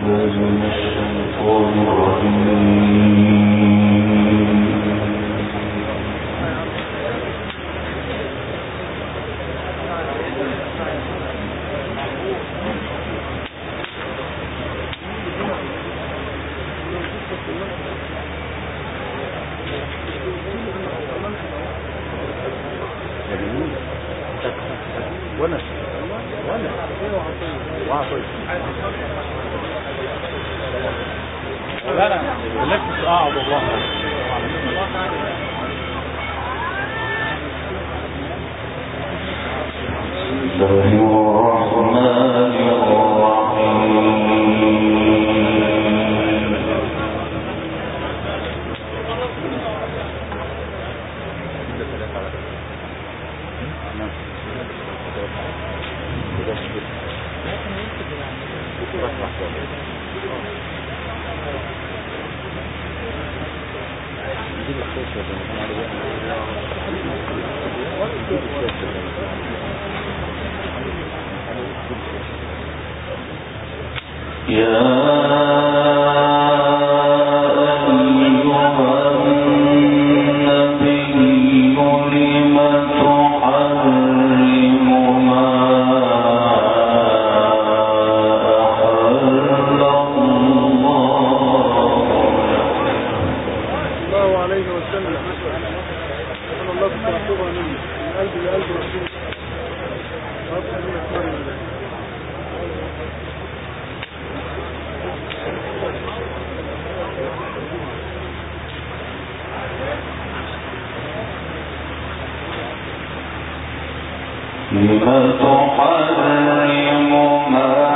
لم تحرم ما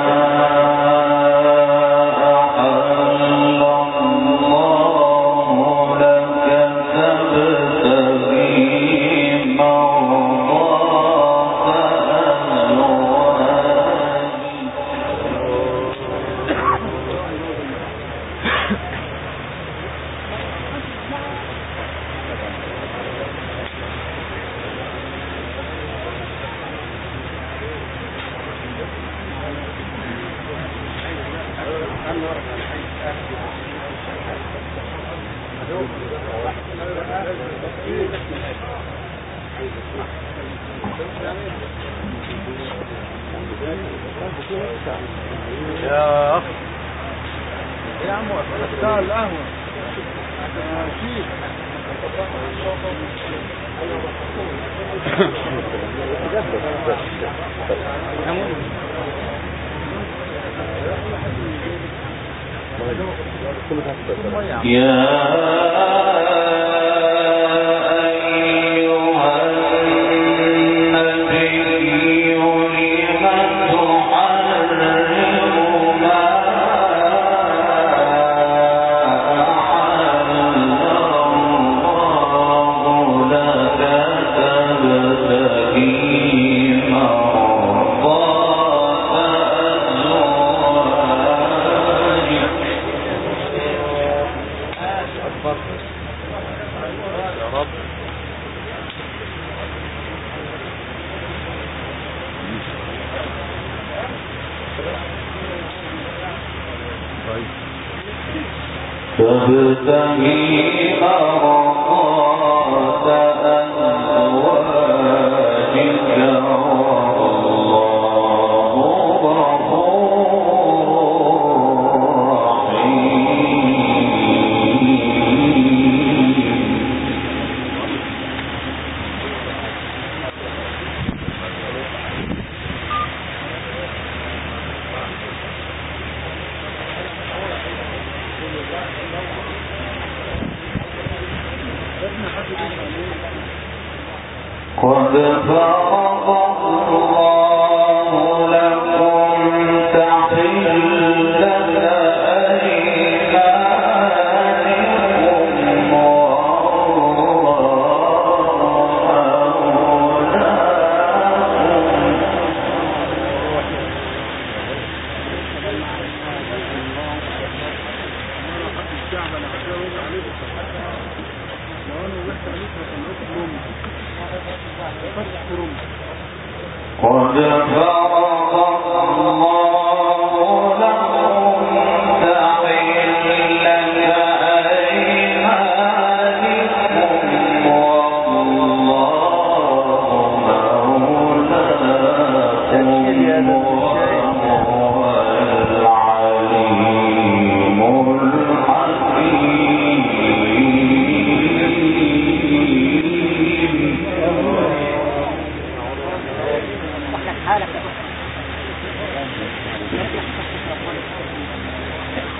يا أخي يا عم بتاع القهوة شيخ تبتغي مرضات أزواجك والله غفور قد فرض الله لكم تحلة أيمانكم قد فرض الله لكم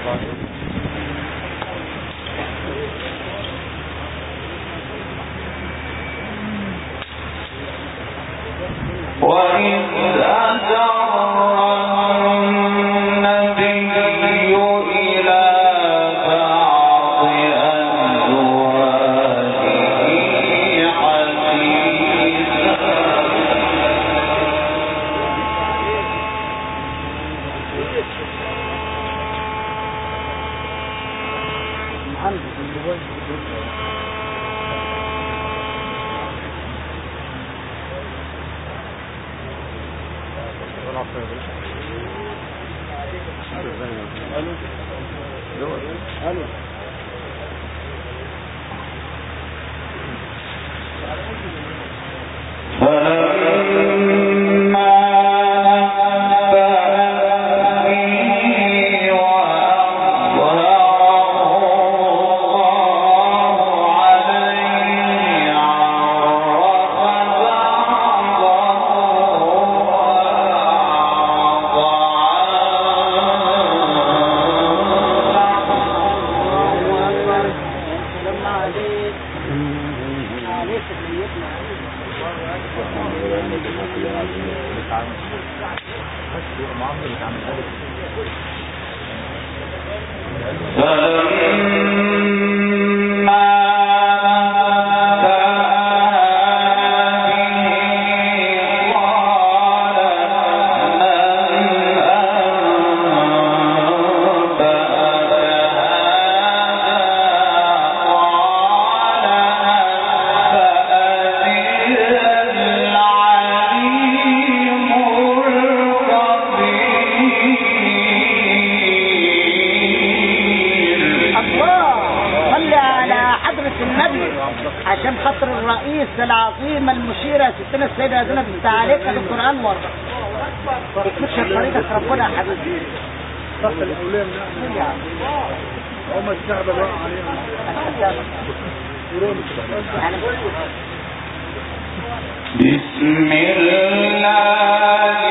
عشان خاطر الرئيس العظيم المشيرة ستنا السيدة زينب بنت عليك دكتور أنور بتمشي بطريقة ربنا يا حبيبي. صف الأولياء من هم الشعب بقى عليهم بسم الله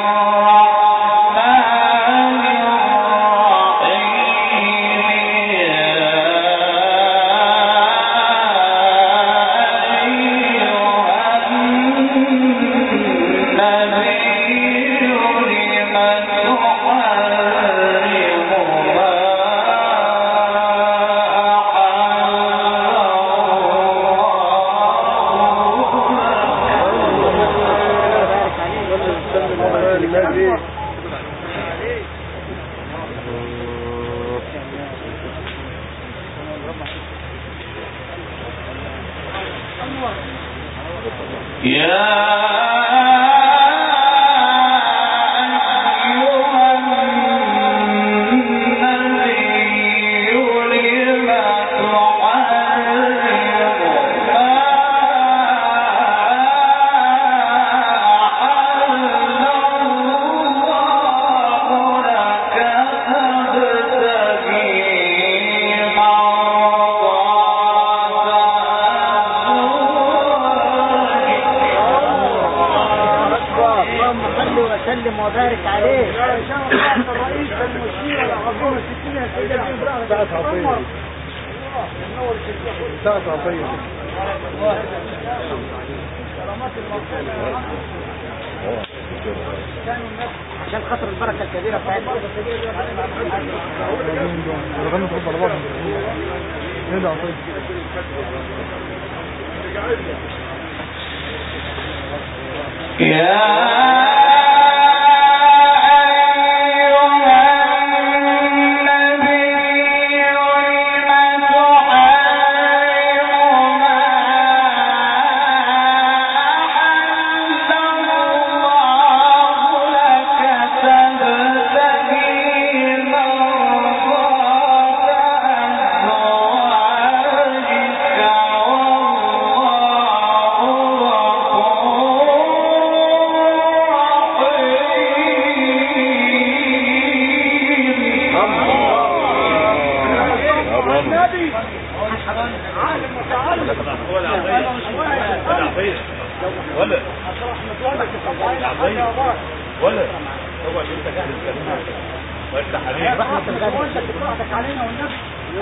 وسلم وبارك عليه. الرئيس المشير العظيم الستين سيدة ساعة عطية ساعة عطية عشان خاطر البركة الكبيرة بتاعتنا. ولا هو اللي انت جاهز رحمة الغالي علينا والنبي.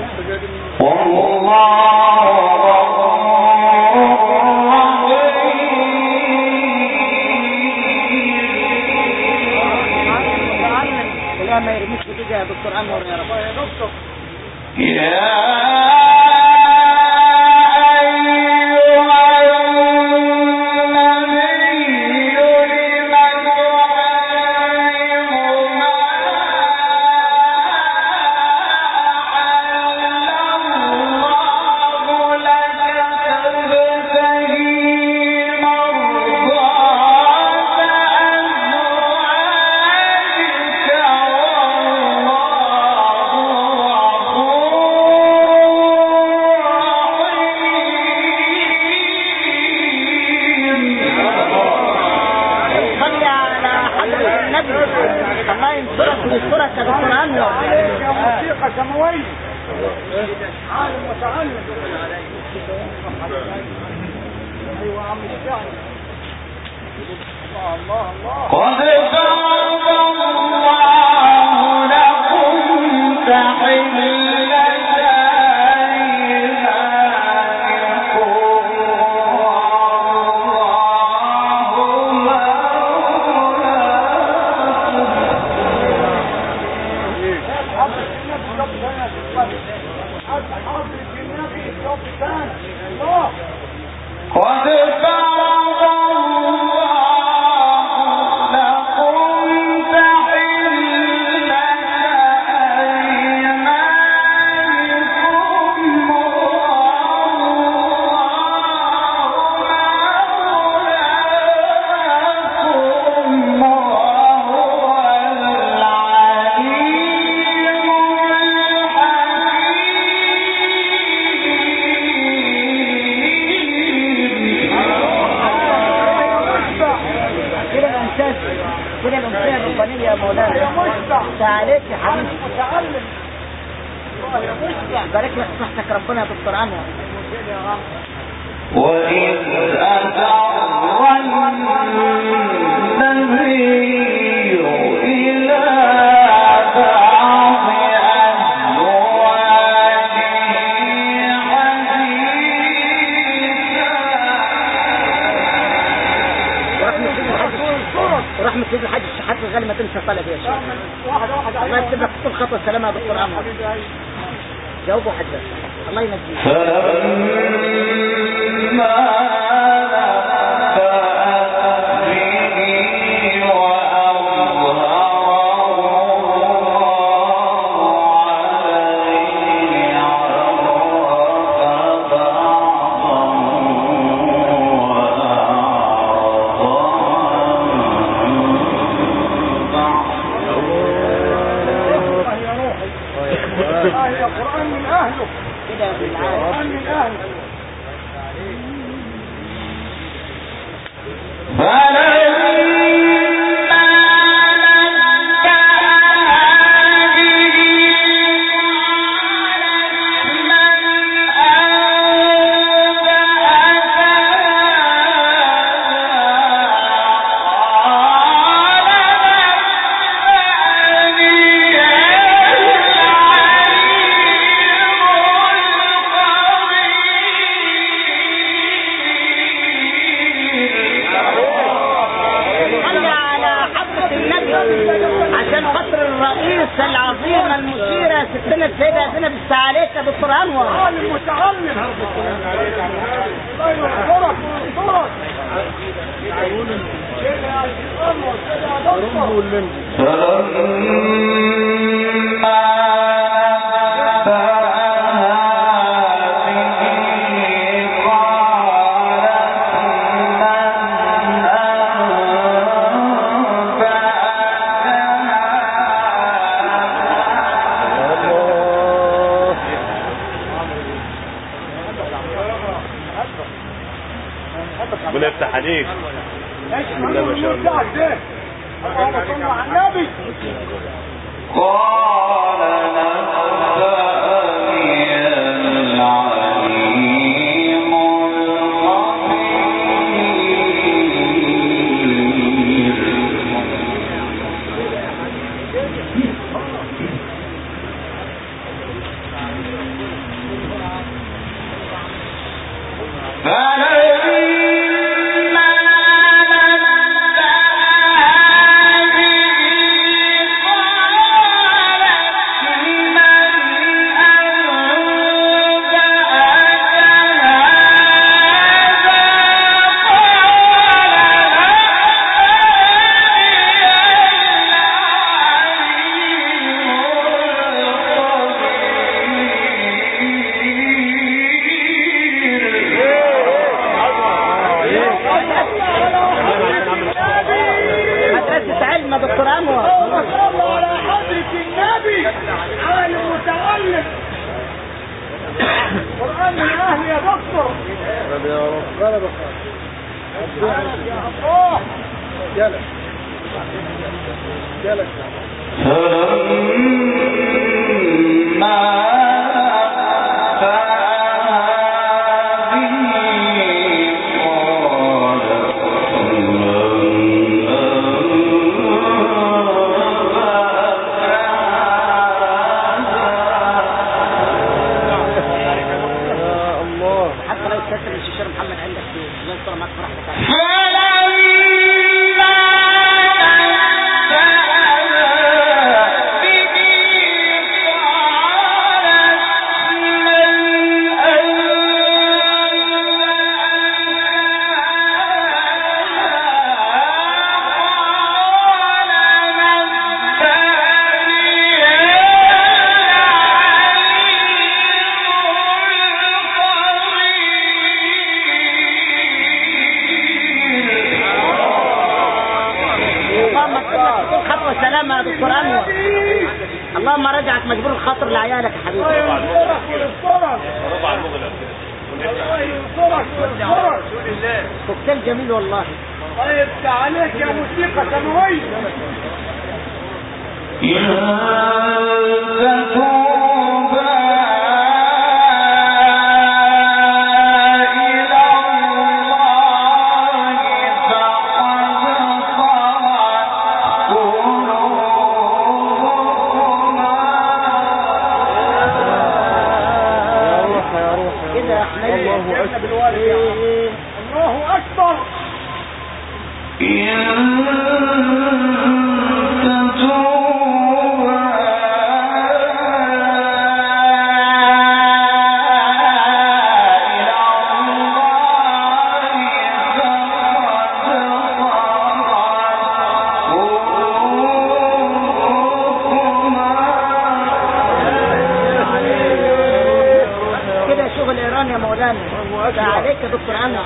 لا ما يرميش بتجاه يا دكتور انور يا رب يا دكتور. ورحمة سيد الحاج الشحات الغالي ما تنسى طلب يا شيخ. الله يكتب لك كل خطوة سلامة يا دكتور انور. جاوبوا حد بس الله ينجيك. ربنا يفتح عليك. بسم الله ما شاء الله. اللهم صل على النبي. قال نبأني العليم الخبير. قرآن من أهل يا دكتور. يا رب غلبك يا الله. يلا يلا اللهم رجعك مجبور الخاطر لعيالك يا حبيبي. كوكتيل جميل والله. طيب عليك يا موسيقى سماوية. الله أكبر. كده شغل إيران يا مولانا. عليك يا دكتور عمرو.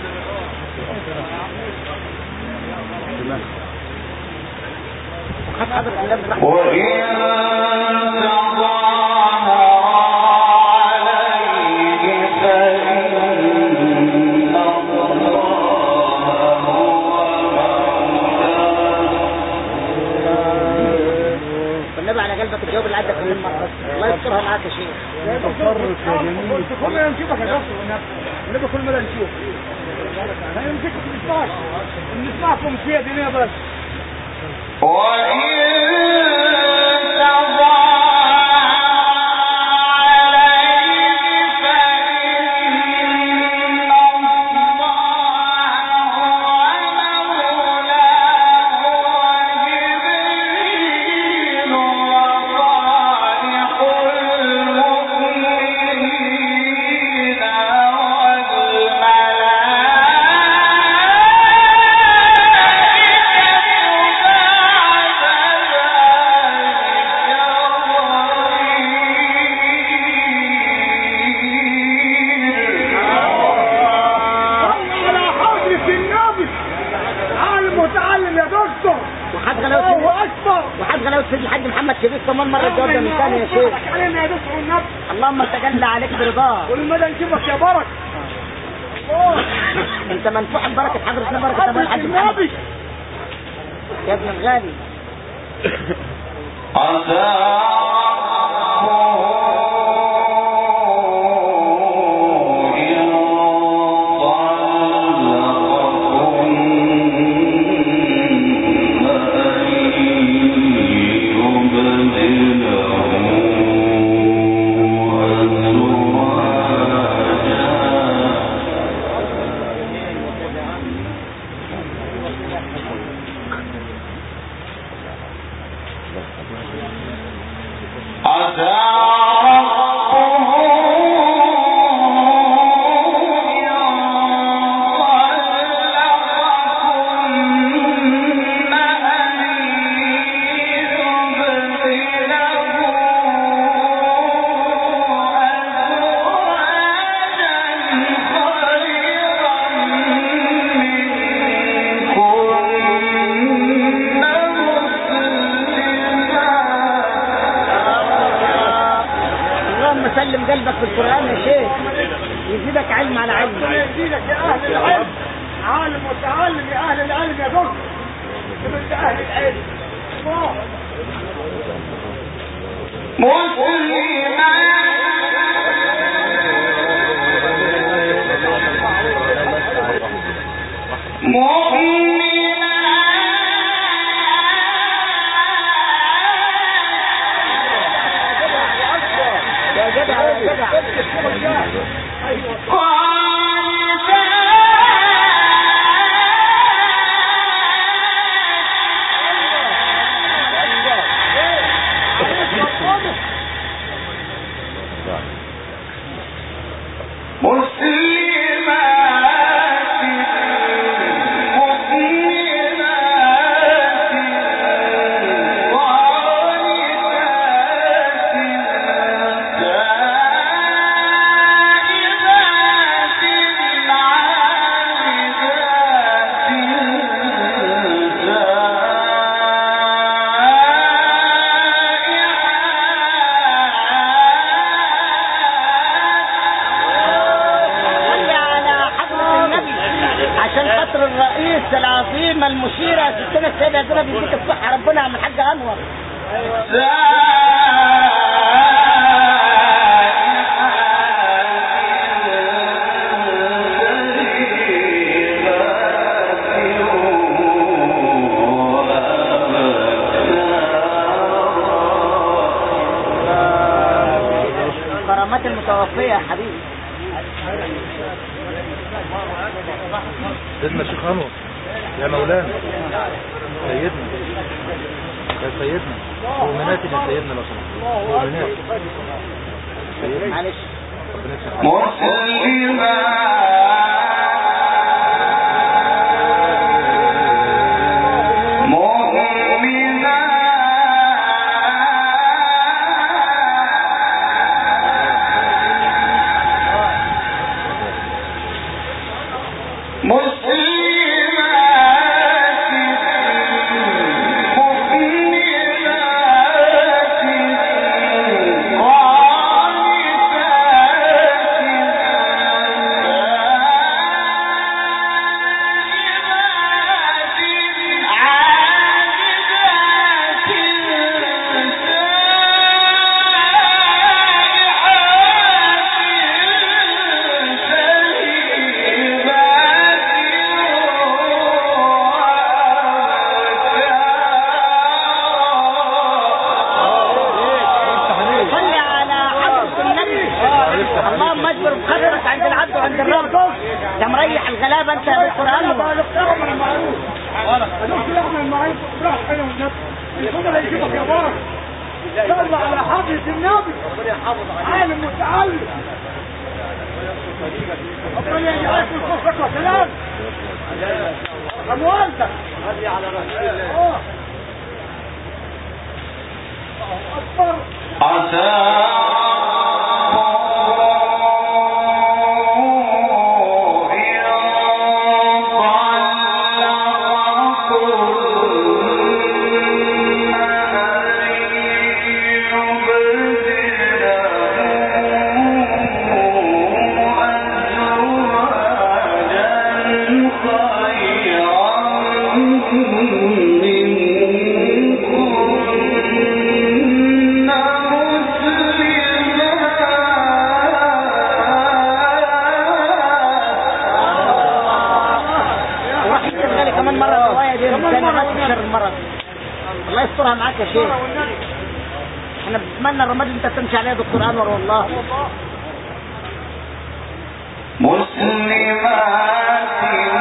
والنبي على قلبك الجواب اللي عدى في المرة. الله يسترها معاك يا شيخ. كل ما نشوفك يا دكتور والنبي كل ما نشوف هنمسكك بالنسبة نسمعكم فيها دنيا بس. سيد الحاج محمد شريف كمان مرة الجواب ده من ثاني يا شيخ. اللهم تجلى عليك برضاه. كل مدى نشوفك يا بركة. انت منفوح ببركة حضرتنا بركة ابو الحاج محمد يا ابن الغالي. اللهم سلم قلبك في القرآن يا شيخ، يزيدك علم على علم. يزيدك يا أهل العلم، عالم وتعلم يا أهل العلم يا دكتور، انت أهل العلم. المشيرة ستنا السيدة زينب يديك الصحة ربنا عم الحاج أنور. كرامات المتوفية يا حبيبي. سيدنا الشيخ أنور يا مولانا سيدنا يا سيدنا مؤمنات يا سيدنا لو سمحت مؤمنات سيدنا معلش انت تمشي عليها دكتور انور والله. مسلمات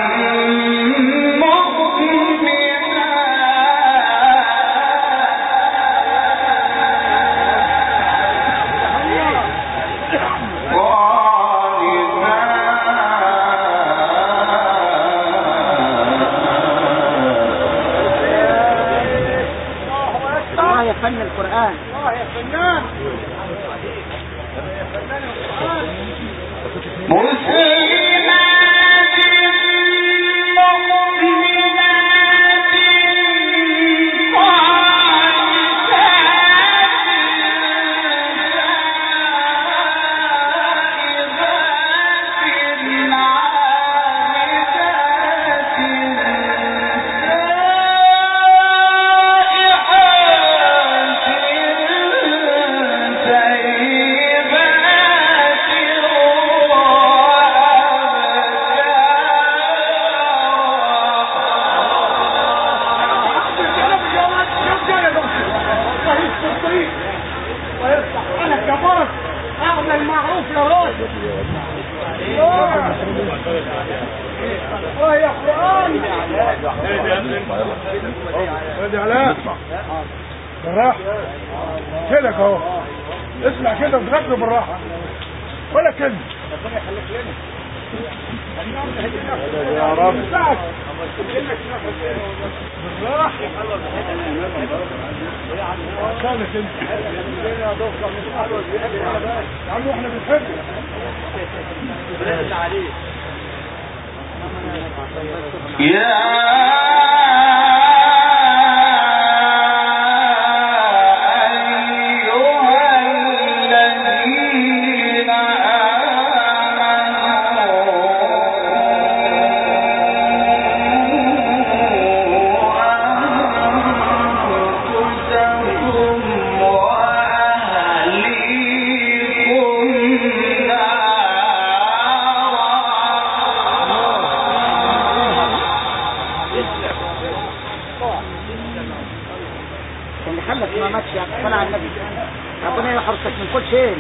فن القرآن. يا فنان مسلمات وهي قرآن ودي علاء بالراحة كده اهو اسمع كده وتغنوا بالراحة ولا كلمة يا رب بالراحة عشانك انت يا عم احنا بنحبك ربنا يحرسك من كل شيء.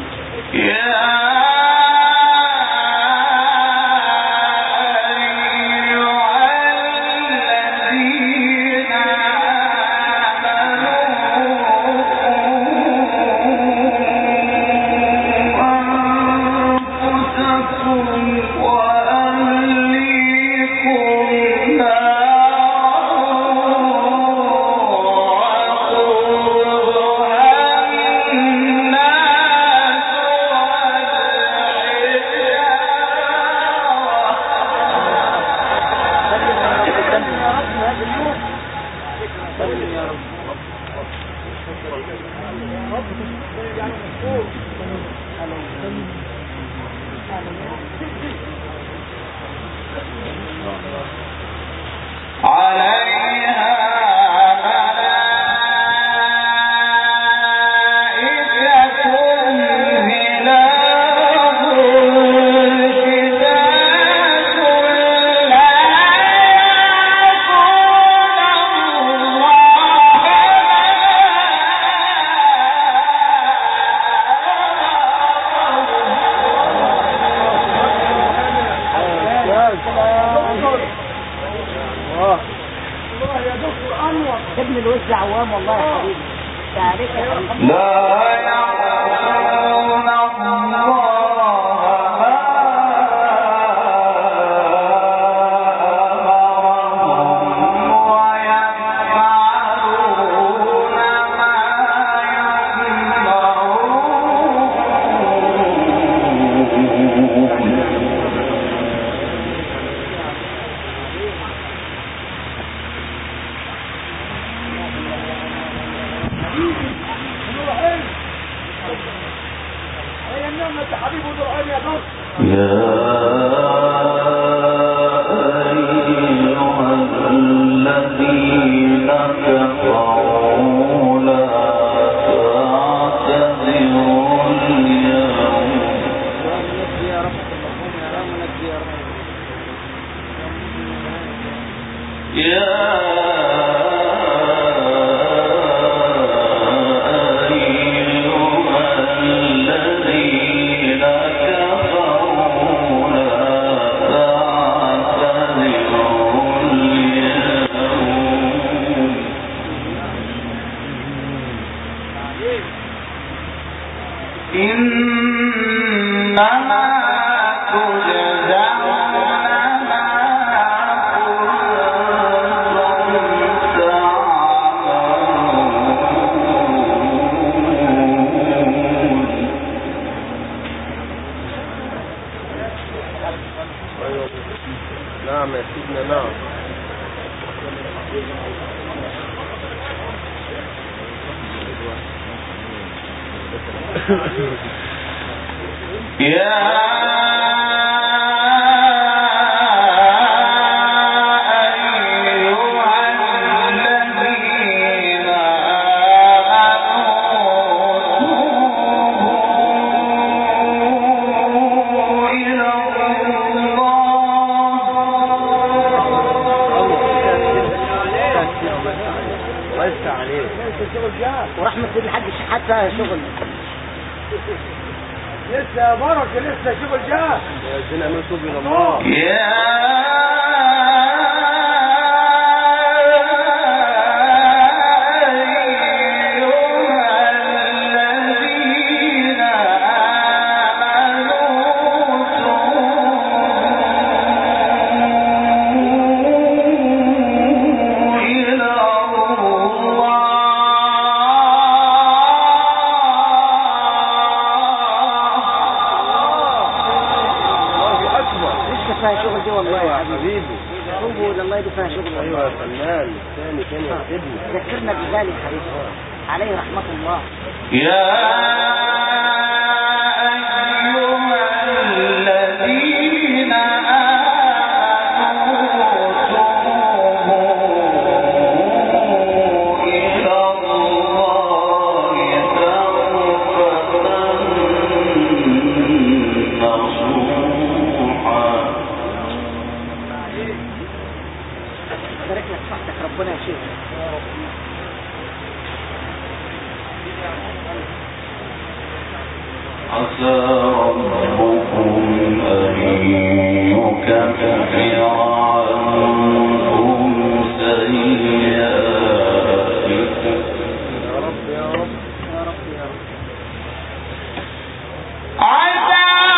ابن الوز عوام والله يا حبيبي تعرف يا حبيبي لا يعصون الله نعم يا سيدنا نعم. ورحمة الحاج الشحات فيها شغل لسه يا بركه لسه شوف الجاه عايزين نعمل توب الى الله. فيها شغل. ايوه يا فنان الثاني كان يكتبني ذكرنا بذلك حبيبي عليه رحمة الله. يا أيها الذين آمنوا توبوا إلى الله توبة نصوحا. بارك لك صحتك ربنا يا شيخ. عسى ربكم أن يكفر عنكم سيئاتكم. يا رب يا رب يا رب يا رب. عسى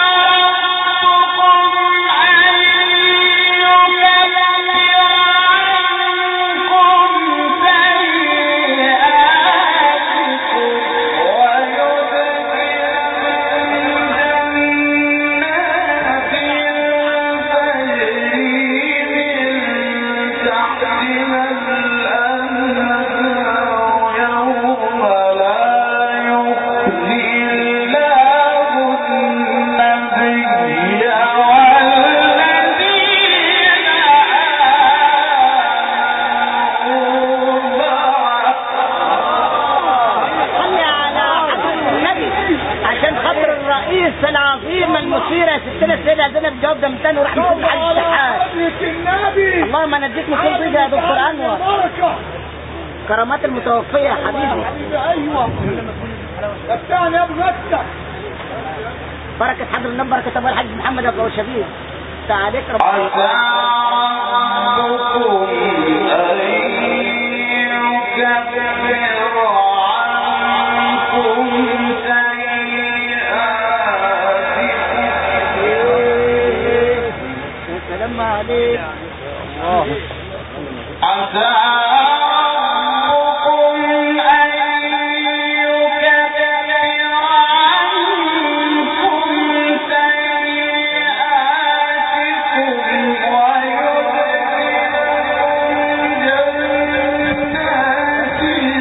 الجواب ده من تاني وراح نكون على الشحات. اللهم انا اديك من كل ضيقه يا دكتور انور. كرامات المتوفيه يا حبيبي. ايوه مفتاحنا يا ابو مفتح. بركه حضر النبي بركه ابو الحاج محمد ابو شبيب. تعاليك ربنا. عسى ربكم ان يكفر عنكم سلام عليك. عسى ربكم أن يكفر عنكم سيئاتكم ويدخلكم جنات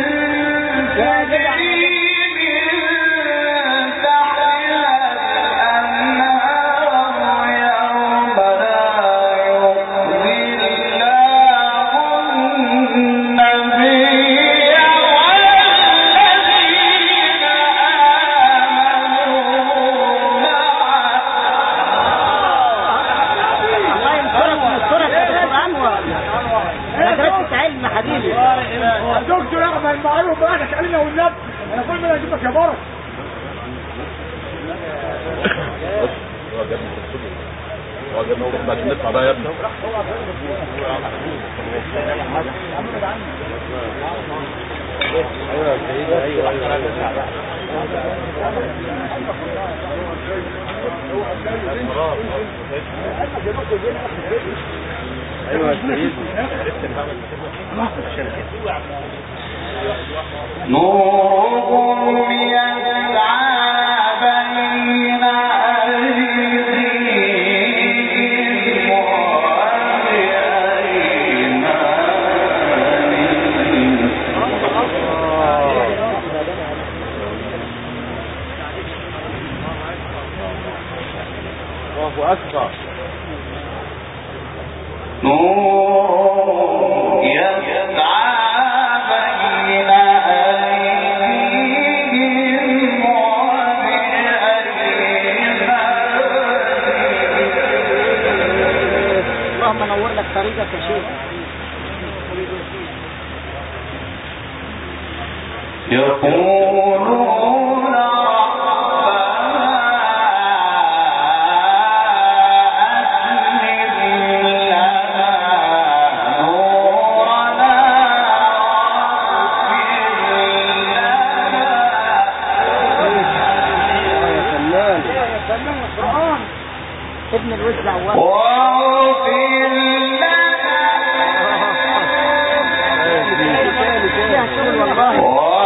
تجري من تحتها الأنهار يوم لا دكتور احمد المعروف بعدك علينا والنبي انا كل ما اجيبك يا برك. وجبنا بعد نطلع بقى يا ابني. ايوه يا سيدي ايوه ايوه يا سيدي نورهم يسعى بين أيديهم وبأيمانهم. الله اكبر. نور يسعى بين أيديهم وبأيمانهم. اللهم نور لك طريقك يا شيخ. يقولون ربنا قرآن ابن الوز عوام واغفر فيها شغل والله.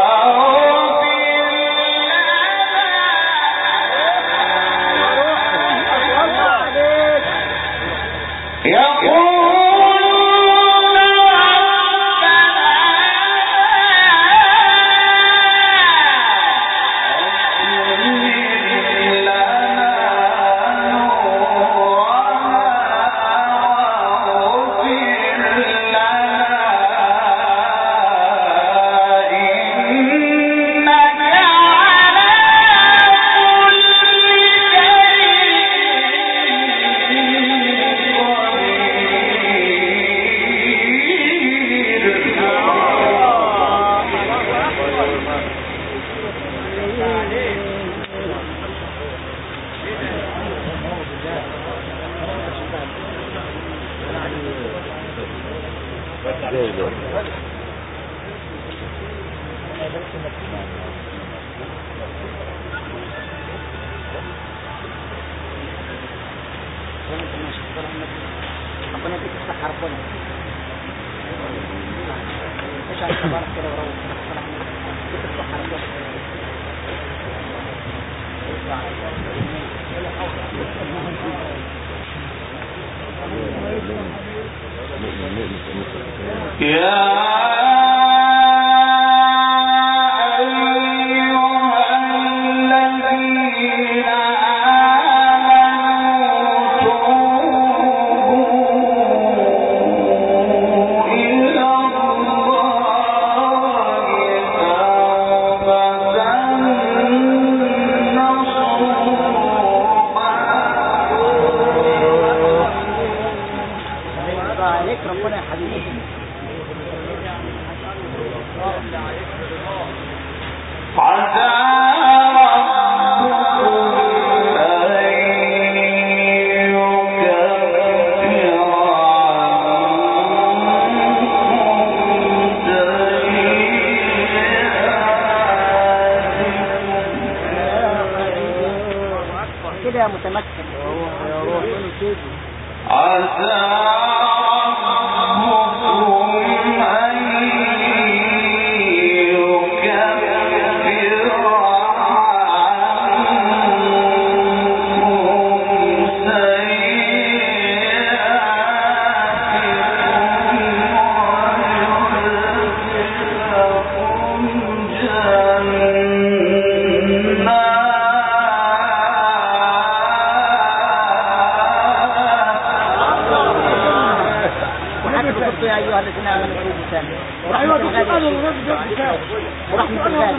ربنا يديك الصحة ربنا. ايش على تبارك كده وروح يديك الصحة ربنا. ربنا يا حبيبي عسى كده متمكن عسى يا أيها الذين آمنوا ورحمة الله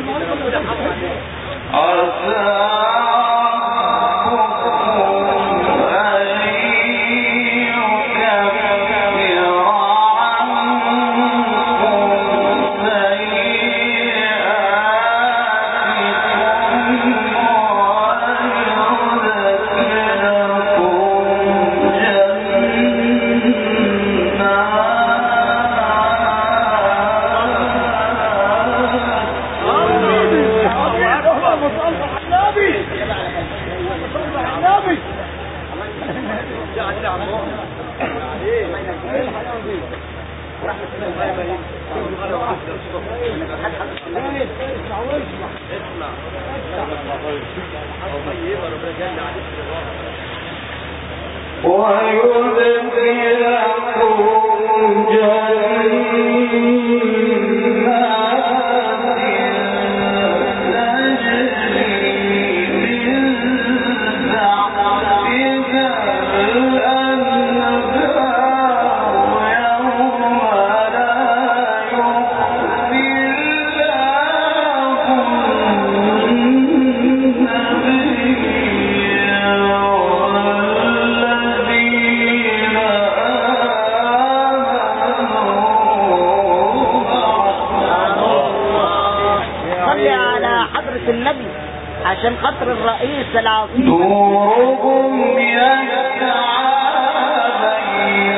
النبي عشان خاطر الرئيس العظيم نورهم يسعى بين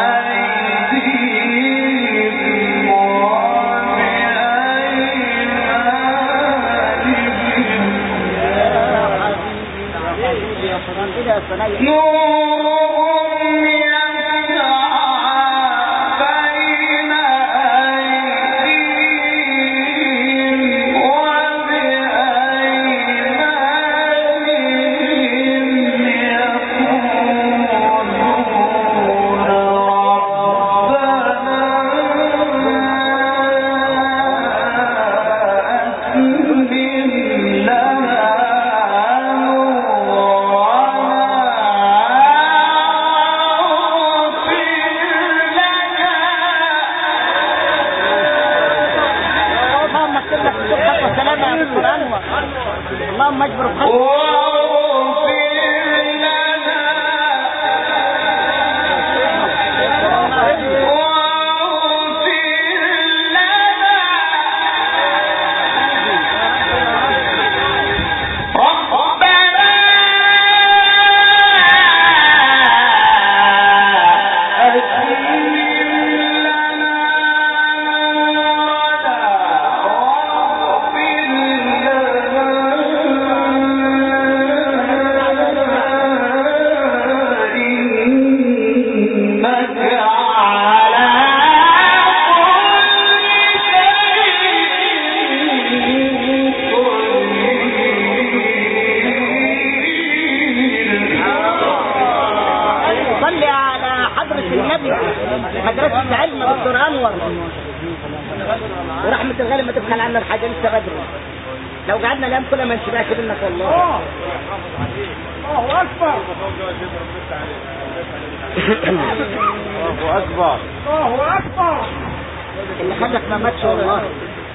أيديهم وبأيمانهم كده يا صنايع. نورهم يسعى بين أيديهم وبأيمانهم يقولون ربنا أتمم لنا اللهم اجبر بخير. مدرسة علم دكتور أنور ورحمة الغالي ما تبخل عنا الحاجة لسه بدري. لو قعدنا الأيام كلها ما نشبعش منك والله. الله أكبر الله أكبر الله أكبر. اللي خدك ما ماتش والله.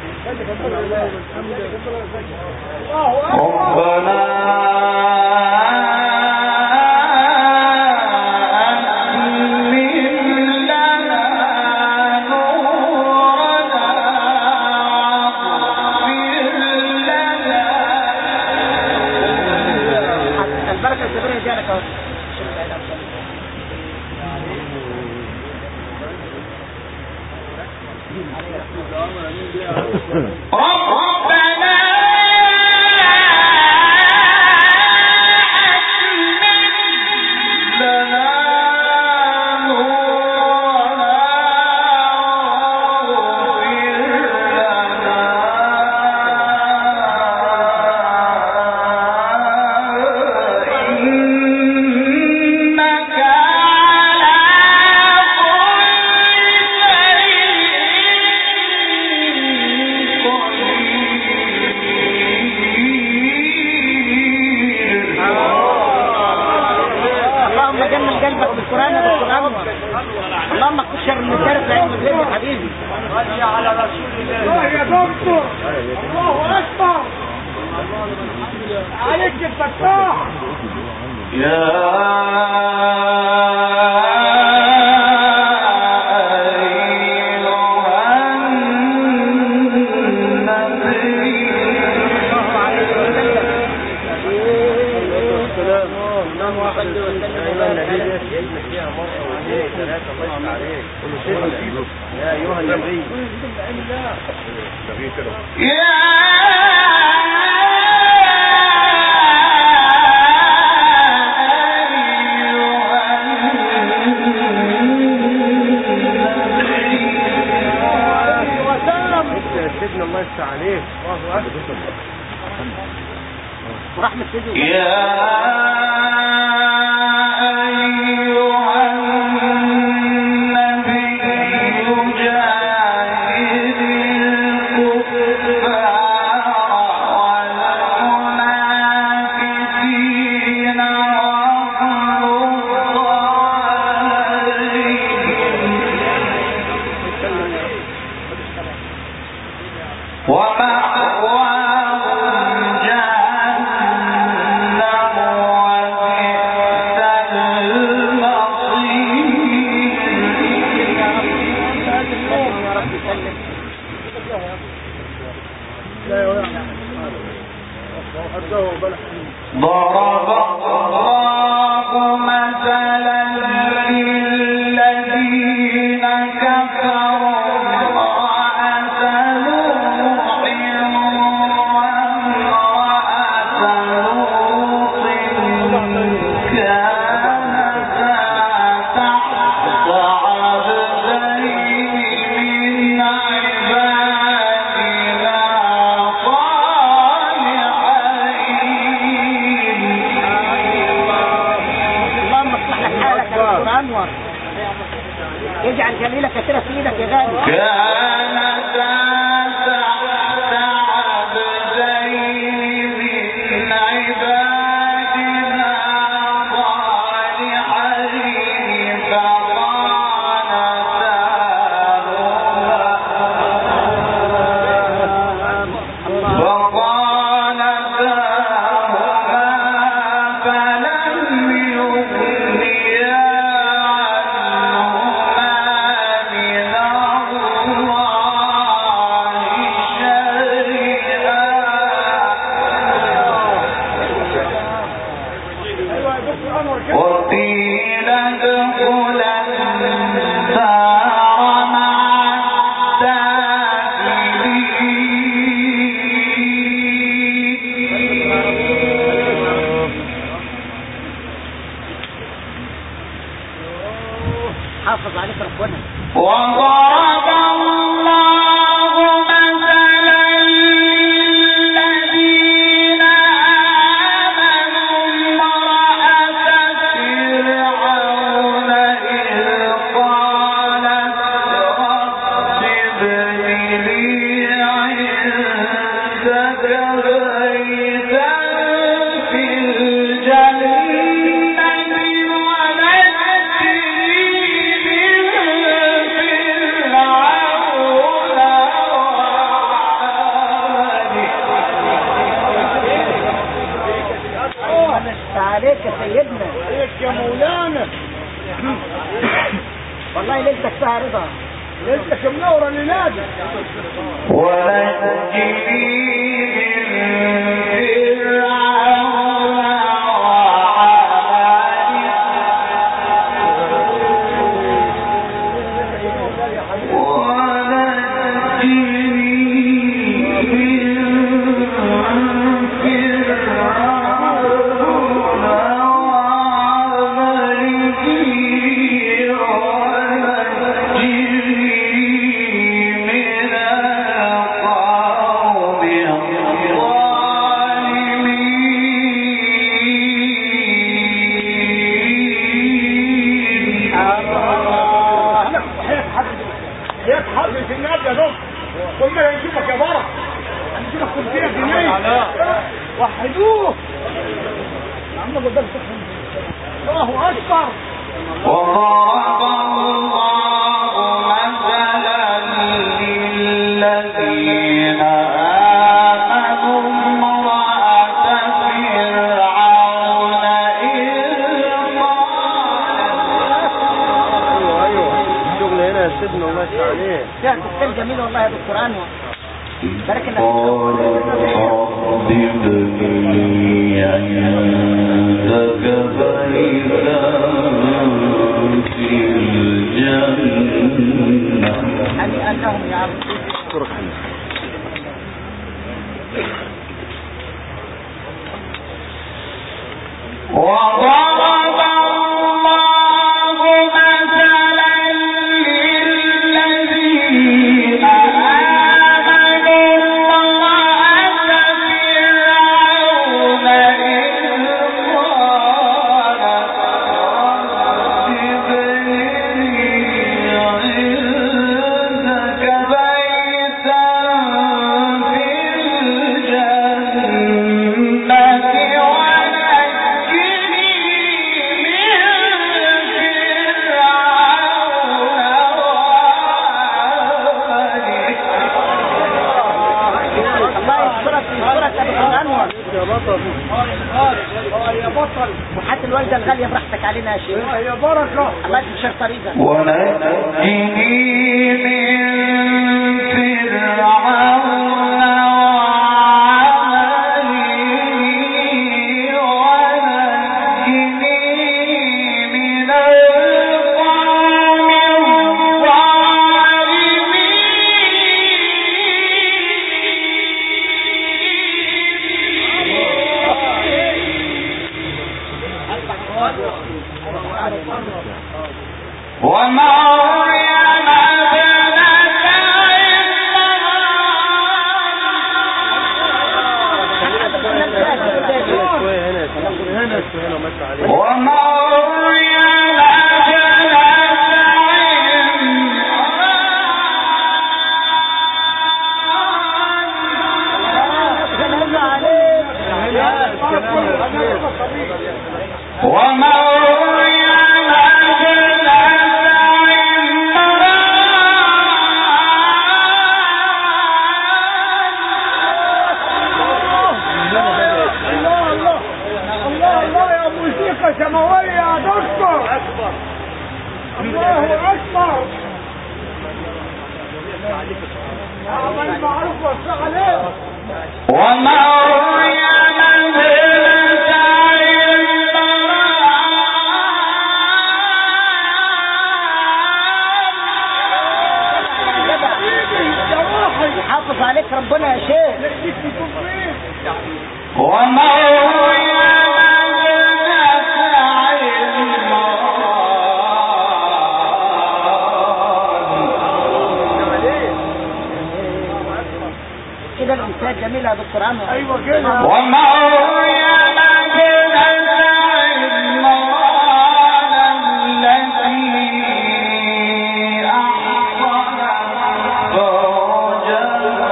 اللهم اكتب شر من الدرس علم الغيب يا حبيبي. صلي على رسول الله يا دكتور. الله اكبر عليك الفتاح. يا أيها النبي سيدنا الله يفتح عليك. الله أكبر ورحمة سيدنا. ضرب الله مثلا للذين كفروا امرأة نوح وامرأة لوط جميلة كثيرة في ايدك يا غالي. كانتا تحت عبدين من عبادنا صالحين وقيل ادخلا النار مع الداخلين. حافظ عليك ربنا. وضرب الله مثلا للذين آمنوا امرأة فرعون إذ قالت رب ابن لي عندك بيتا في الجنة عليك يا سيدنا. عليك يا مولانا. والله ليلتك فيها رضا. ليلتك منورة لنادي. ونجني من فرعون حضرة النادي يا دكتور. قلنا هنشوفك يا بركة. هنشوفك كرسية جنيه. وحدوه. يا عم قدام سبحان الله أكبر. وضرب الله مثلا للذين آمنوا امرأة فرعون إذ ايوه الشغل هنا يا سيدنا الله يفتح عليك. فيها تفصيل جميل والله يا دكتور انور. بارك الله قالت رب ابن لي عندك بيتا في الجنة. هنيئا لهم يا عم. وضرب الله مثلا للذين آمنوا امرأة فرعون إذ قالت رب ابن لي عندك بيتا في يا بطل. وحتى الوالدة الغالية براحتك علينا يا شيخ. يا بركة. الله يكشف طريقك. ونجني من فرعون وعمله ونجني من القوم الظالمين. ومريم ابنة عمران ومريم ابنة بركة سماوية يا دكتور. الله أكبر. عمل معروف وصى عليه. ومريم ابنة عمران. يحافظ عليك ربنا يا شيخ. ومريم كده الانسان جميل يا دكتور عمرو. ايوه كده. ومريم ابنة عمران التي أحصنت فرجها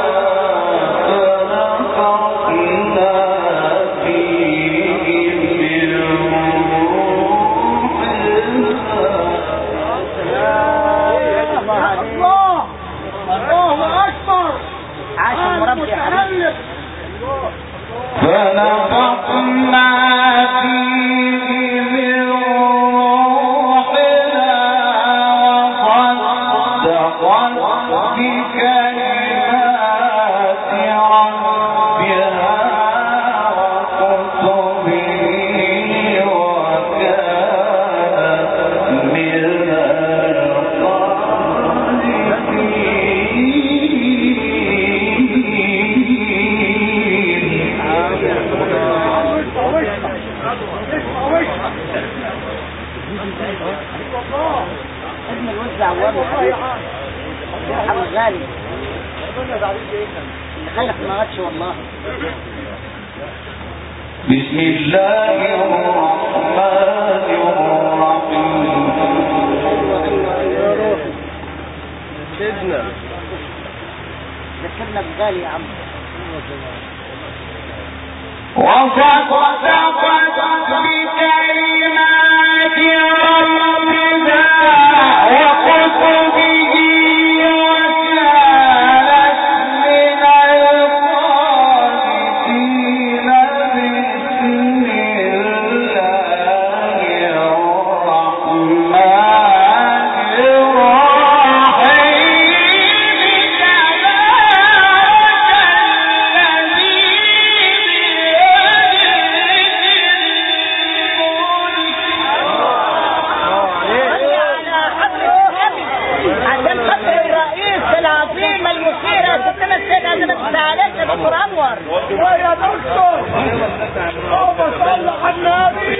فنفخنا فيه من روحنا. الله أكبر. عاش المربي يا حبيبي. فنفخنا فيه من روحنا وصدقت بكلمات ربها وكتبه وكانت من ابن الوز عوام يا حبيبي غالي اللي خلف ما غدش والله. بسم الله الرحمن الرحيم. ذكرنا بغالي يا عم. وصدقت بكلمات ربها وكتبه وكانت من القانتين. بسم الله الرحمن الرحيم. دكتور انور. يا دكتور اللهم صل على النبي.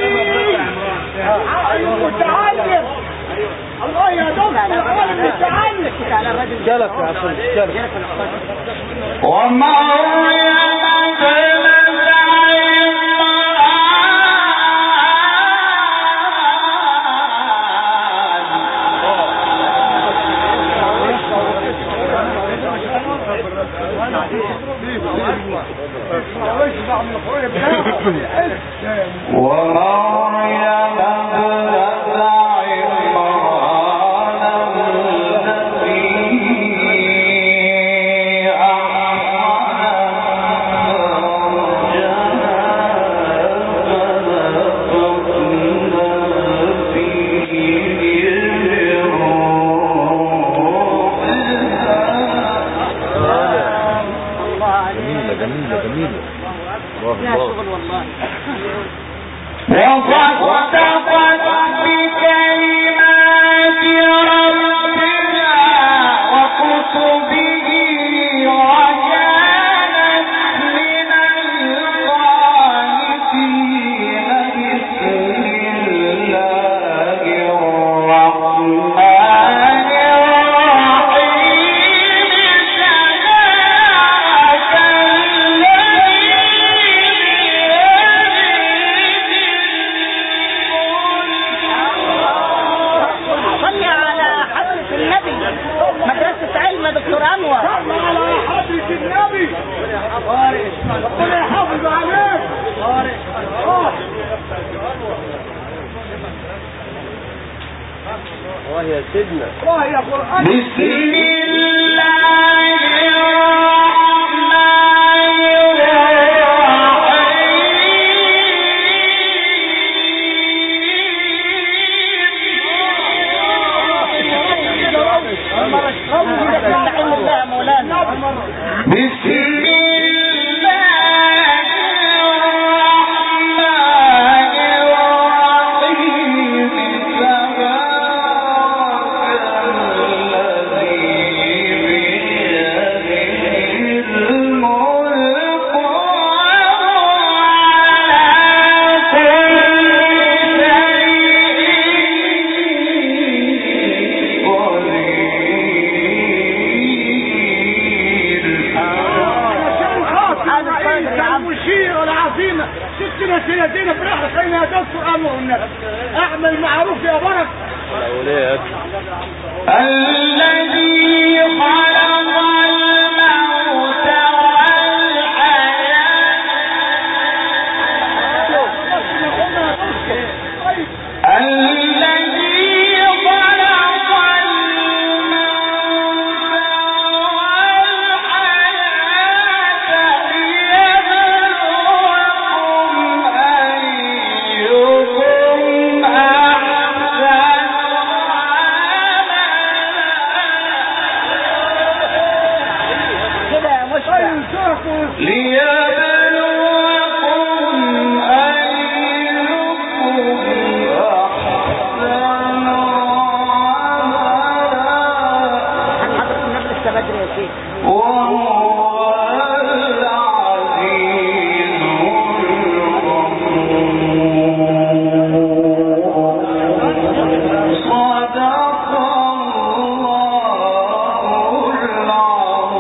متعلم. الله يا دكتور متعلم. جلس يا عشان جلس. ومريم ابنة ومريم ابنة عمران التي جميلة فيها شغل والله. وصدقت بكلمات ربها وكتبه وكانت من القانتين. بسم الله الرحمن الرحيم. تبارك صلي على حضرة النبي. مدرسة علم دكتور انور. صل على حضرة النبي. ربنا يحافظ عليك. والله يا سيدنا. الله يا قرآن. بسم الله الرحمن الرحيم. يا دكتور امر النبي اعمل معروف يا بركه. الاولاد الذي خلق الموت والحياة الذي خلق الموت والحياة ليبلوكم أيكم أحسن كده يا مشكلة ليبلوكم أيكم أحسن عملا حضرة النبي لسه بدري يا شيخ. وهو العزيز الغفور صدق الله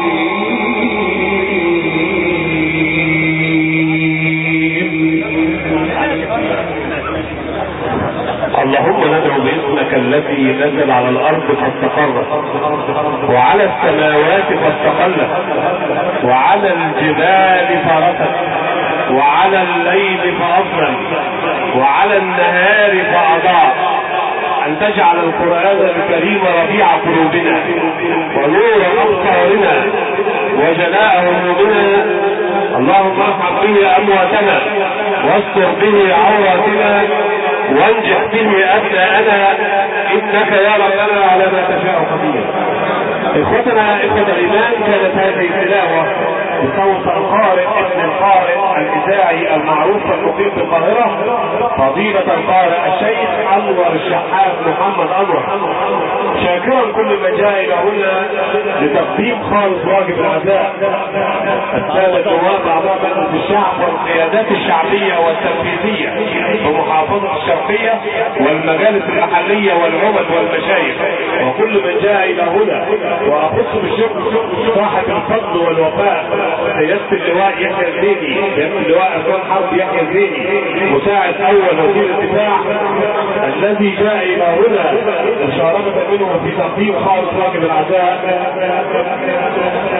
اللهم ندعو باسمك الذي نزل على الارض فاستقرت وعلى السماوات فاستقلت وعلى الجبال فرست وعلى الليل فاظلم وعلى النهار فاضاء ان تجعل القرآن الكريم ربيع قلوبنا ونور ابصارنا وجلاء همومنا. اللهم ارحم به امواتنا واستر به عوراتنا وانجح به ابناءنا انك يا ربنا على ما تشاء قدير. اخوتنا اخوة الايمان، كانت هذه التلاوة بصوت القارئ ابن القارئ الاذاعي المعروف المقيم في القاهرة فضيلة القارئ الشيخ انور الشحات محمد انور، شاكرا كل من جاء الى هنا لتقديم خالص واجب الاداء. السادة النواب اعضاء مجلس الشعب والقيادات الشعبية والتنفيذية بمحافظة الشرقية والمجالس المحلية والعمد والمشايخ وكل من جاء الى هنا، واخص بالشكر صاحب الفضل والوفاء سيادة اللواء يحيى الزيني، سيادة اللواء أسوان حرب يحيى الزيني مساعد اول وزير الدفاع الذي جاء الى هنا مشاركة منه في تقديم خالص واجب العزاء.